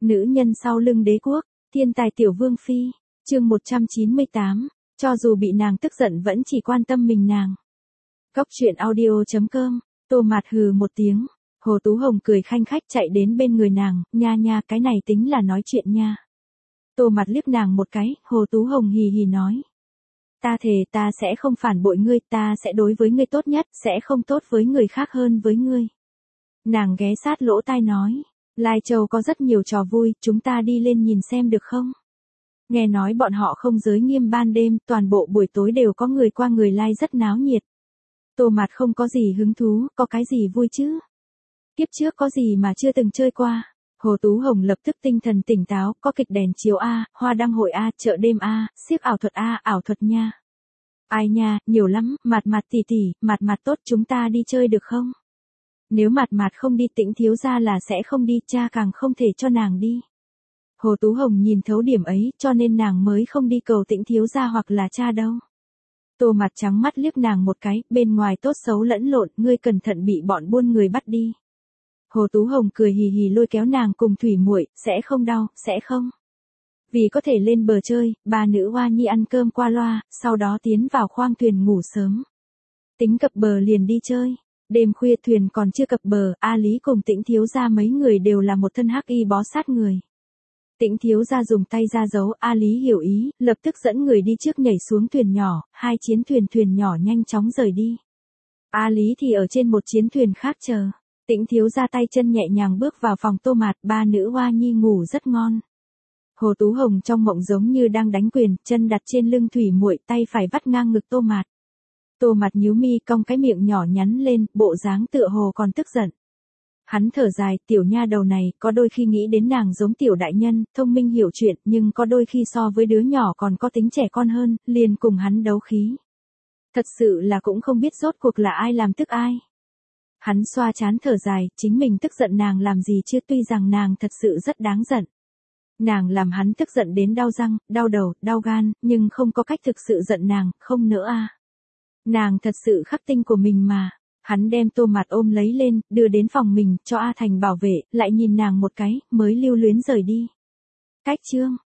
Nữ nhân sau lưng đế quốc, thiên tài tiểu vương phi, chương 198, cho dù bị nàng tức giận vẫn chỉ quan tâm mình nàng. Góc truyện audio.com, Tô Mạt hừ một tiếng, Hồ Tú Hồng cười khanh khách chạy đến bên người nàng, nha nha cái này tính là nói chuyện nha. Tô Mạt liếc nàng một cái, Hồ Tú Hồng hì hì nói. Ta thề ta sẽ không phản bội ngươi, ta sẽ đối với ngươi tốt nhất, sẽ không tốt với người khác hơn với ngươi. Nàng ghé sát lỗ tai nói, Lai Châu có rất nhiều trò vui, chúng ta đi lên nhìn xem được không? Nghe nói bọn họ không giới nghiêm ban đêm, toàn bộ buổi tối đều có người qua người lai rất náo nhiệt. Tô Mạt không có gì hứng thú, có cái gì vui chứ? Kiếp trước có gì mà chưa từng chơi qua? Hồ Tú Hồng lập tức tinh thần tỉnh táo, có kịch đèn chiếu A, hoa đăng hội A, chợ đêm A, xiếc ảo thuật A, ảo thuật nha. Ai nha, nhiều lắm, Mạt Mạt tỷ tỷ, Mạt Mạt tốt chúng ta đi chơi được không? Nếu Mạt Mạt không đi Tĩnh thiếu gia là sẽ không đi, cha càng không thể cho nàng đi. Hồ Tú Hồng nhìn thấu điểm ấy, cho nên nàng mới không đi cầu Tĩnh thiếu gia hoặc là cha đâu. Tô Mạt trắng mắt liếc nàng một cái, bên ngoài tốt xấu lẫn lộn, ngươi cẩn thận bị bọn buôn người bắt đi. Hồ Tú Hồng cười hì hì lôi kéo nàng cùng Thủy Muội, sẽ không đau, sẽ không. Vì có thể lên bờ chơi, ba nữ hoa nhi ăn cơm qua loa, sau đó tiến vào khoang thuyền ngủ sớm. Tính cập bờ liền đi chơi. Đêm khuya thuyền còn chưa cập bờ, A Lý cùng Tĩnh thiếu gia mấy người đều là một thân hắc y bó sát người. Tĩnh thiếu gia dùng tay ra dấu, A Lý hiểu ý, lập tức dẫn người đi trước nhảy xuống thuyền nhỏ, hai chiến thuyền nhỏ nhanh chóng rời đi. A Lý thì ở trên một chiến thuyền khác chờ. Tĩnh thiếu gia tay chân nhẹ nhàng bước vào phòng Tô Mạt, ba nữ hoa nhi ngủ rất ngon. Hồ Tú Hồng trong mộng giống như đang đánh quyền, chân đặt trên lưng Thủy Muội, tay phải vắt ngang ngực Tô Mạt. Tô Mạt nhíu mi cong cái miệng nhỏ nhắn lên, bộ dáng tựa hồ còn tức giận. Hắn thở dài, tiểu nha đầu này, có đôi khi nghĩ đến nàng giống tiểu đại nhân, thông minh hiểu chuyện, nhưng có đôi khi so với đứa nhỏ còn có tính trẻ con hơn, liền cùng hắn đấu khí. Thật sự là cũng không biết rốt cuộc là ai làm tức ai. Hắn xoa trán thở dài, chính mình tức giận nàng làm gì chứ, tuy rằng nàng thật sự rất đáng giận. Nàng làm hắn tức giận đến đau răng, đau đầu, đau gan, nhưng không có cách thực sự giận nàng, không nữa a. Nàng thật sự khắc tinh của mình mà. Hắn đem Tô Mạt ôm lấy lên, đưa đến phòng mình, cho A Thành bảo vệ, lại nhìn nàng một cái, mới lưu luyến rời đi. Cách chương